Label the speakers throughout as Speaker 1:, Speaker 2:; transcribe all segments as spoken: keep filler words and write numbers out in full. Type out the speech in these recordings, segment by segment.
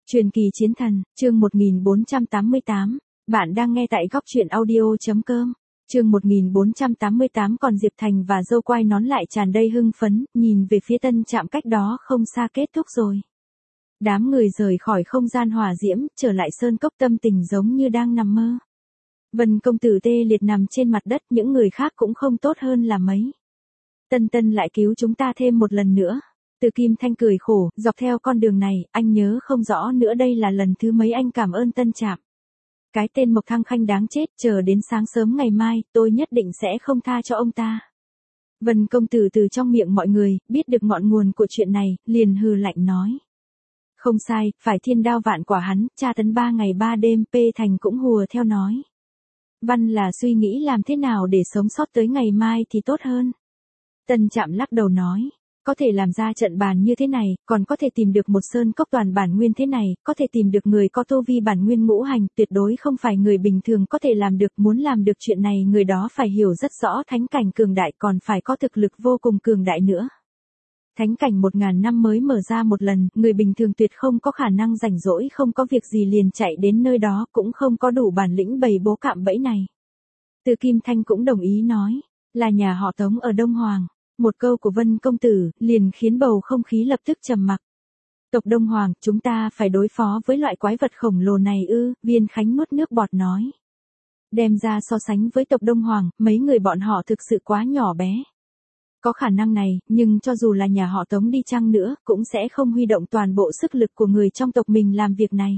Speaker 1: Truyền kỳ chiến thần, chương một nghìn bốn trăm tám mươi tám. Bạn đang nghe tại góc truyện audio.com. Chương một nghìn bốn trăm tám mươi tám. Còn Diệp Thành và dâu quai nón lại tràn đầy hưng phấn, nhìn về phía Tân Trạm cách đó không xa kết thúc rồi. Đám người rời khỏi không gian hỏa diễm, trở lại sơn cốc tâm tình giống như đang nằm mơ. Vân công tử tê liệt nằm trên mặt đất, những người khác cũng không tốt hơn là mấy. Tân Tân lại cứu chúng ta thêm một lần nữa. Từ Kim Thanh cười khổ, dọc theo con đường này, anh nhớ không rõ nữa đây là lần thứ mấy anh cảm ơn Tân Trạm. Cái tên Mộc Thăng Khanh đáng chết, chờ đến sáng sớm ngày mai, tôi nhất định sẽ không tha cho ông ta. Vân công tử từ trong miệng mọi người, biết được ngọn nguồn của chuyện này, liền hừ lạnh nói. Không sai, phải thiên đao vạn quả hắn, tra tấn ba ngày ba đêm, P Thành cũng hùa theo nói. Văn là suy nghĩ làm thế nào để sống sót tới ngày mai thì tốt hơn. Tân Trạm lắc đầu nói. Có thể làm ra trận bàn như thế này, còn có thể tìm được một sơn cốc toàn bản nguyên thế này, có thể tìm được người có tu vi bản nguyên ngũ hành, tuyệt đối không phải người bình thường có thể làm được. Muốn làm được chuyện này người đó phải hiểu rất rõ thánh cảnh cường đại, còn phải có thực lực vô cùng cường đại nữa. Thánh cảnh một ngàn năm mới mở ra một lần, người bình thường tuyệt không có khả năng rảnh rỗi không có việc gì liền chạy đến nơi đó, cũng không có đủ bản lĩnh bày bố cạm bẫy này. Từ Kim Thanh cũng đồng ý nói, là nhà họ Tống ở Đông Hoàng. Một câu của Vân công tử, liền khiến bầu không khí lập tức trầm mặc. Tộc Đông Hoàng, chúng ta phải đối phó với loại quái vật khổng lồ này ư, Viên Khánh nuốt nước bọt nói. Đem ra so sánh với tộc Đông Hoàng, mấy người bọn họ thực sự quá nhỏ bé. Có khả năng này, nhưng cho dù là nhà họ Tống đi chăng nữa, cũng sẽ không huy động toàn bộ sức lực của người trong tộc mình làm việc này.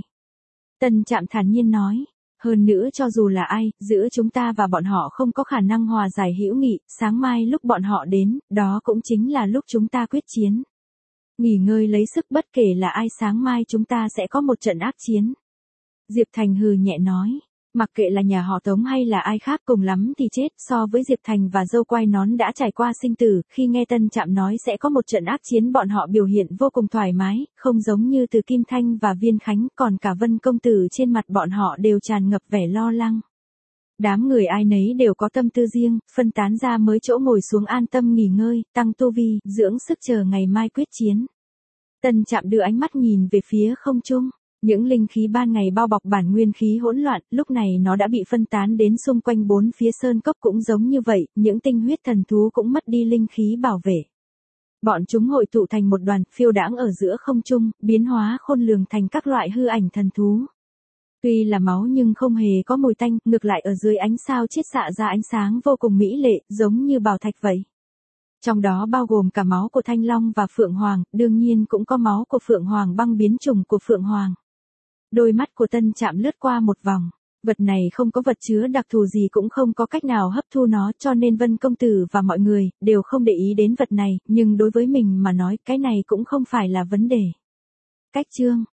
Speaker 1: Tân Trạm thản nhiên nói. Hơn nữa cho dù là ai, giữa chúng ta và bọn họ không có khả năng hòa giải hữu nghị, sáng mai lúc bọn họ đến, đó cũng chính là lúc chúng ta quyết chiến. Nghỉ ngơi lấy sức bất kể là ai, sáng mai chúng ta sẽ có một trận ác chiến. Diệp Thành hừ nhẹ nói, mặc kệ là nhà họ Tống hay là ai khác cùng lắm thì chết, so với Diệp Thành và dâu quai nón đã trải qua sinh tử, khi nghe Tân Trạm nói sẽ có một trận ác chiến bọn họ biểu hiện vô cùng thoải mái, không giống như Từ Kim Thanh và Viên Khánh, còn cả Vân công tử trên mặt bọn họ đều tràn ngập vẻ lo lắng. Đám người ai nấy đều có tâm tư riêng, phân tán ra mới chỗ ngồi xuống an tâm nghỉ ngơi, tăng tu vi, dưỡng sức chờ ngày mai quyết chiến. Tân Trạm đưa ánh mắt nhìn về phía không trung. Những linh khí ban ngày bao bọc bản nguyên khí hỗn loạn, lúc này nó đã bị phân tán đến xung quanh bốn phía sơn cốc cũng giống như vậy, những tinh huyết thần thú cũng mất đi linh khí bảo vệ. Bọn chúng hội tụ thành một đoàn, phiêu đãng ở giữa không trung, biến hóa khôn lường thành các loại hư ảnh thần thú. Tuy là máu nhưng không hề có mùi tanh, ngược lại ở dưới ánh sao chiết xạ ra ánh sáng vô cùng mỹ lệ, giống như bảo thạch vậy. Trong đó bao gồm cả máu của Thanh Long và Phượng Hoàng, đương nhiên cũng có máu của Phượng Hoàng băng biến chủng của Phượng Hoàng. Đôi mắt của Tân Trạm lướt qua một vòng. Vật này không có vật chứa đặc thù gì, cũng không có cách nào hấp thu nó, cho nên Vân công tử và mọi người đều không để ý đến vật này, nhưng đối với mình mà nói cái này cũng không phải là vấn đề. Cách chương